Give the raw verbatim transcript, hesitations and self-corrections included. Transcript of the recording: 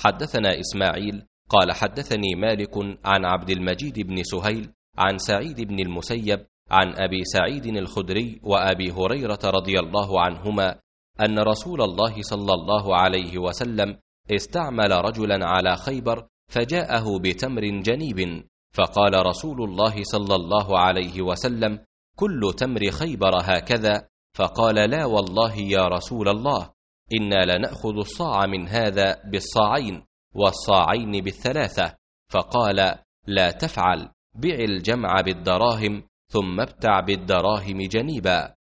حدثنا إسماعيل قال حدثني مالك عن عبد المجيد بن سهيل عن سعيد بن المسيب عن أبي سعيد الخدري وأبي هريرة رضي الله عنهما أن رسول الله صلى الله عليه وسلم استعمل رجلا على خيبر فجاءه بتمر جنيب، فقال رسول الله صلى الله عليه وسلم: كل تمر خيبر هكذا؟ فقال: لا والله يا رسول الله، إنا لنأخذ الصاع من هذا بالصاعين والصاعين بالثلاثة. فقال: لا تفعل، بع الجمع بالدراهم ثم ابتع بالدراهم جنيبا.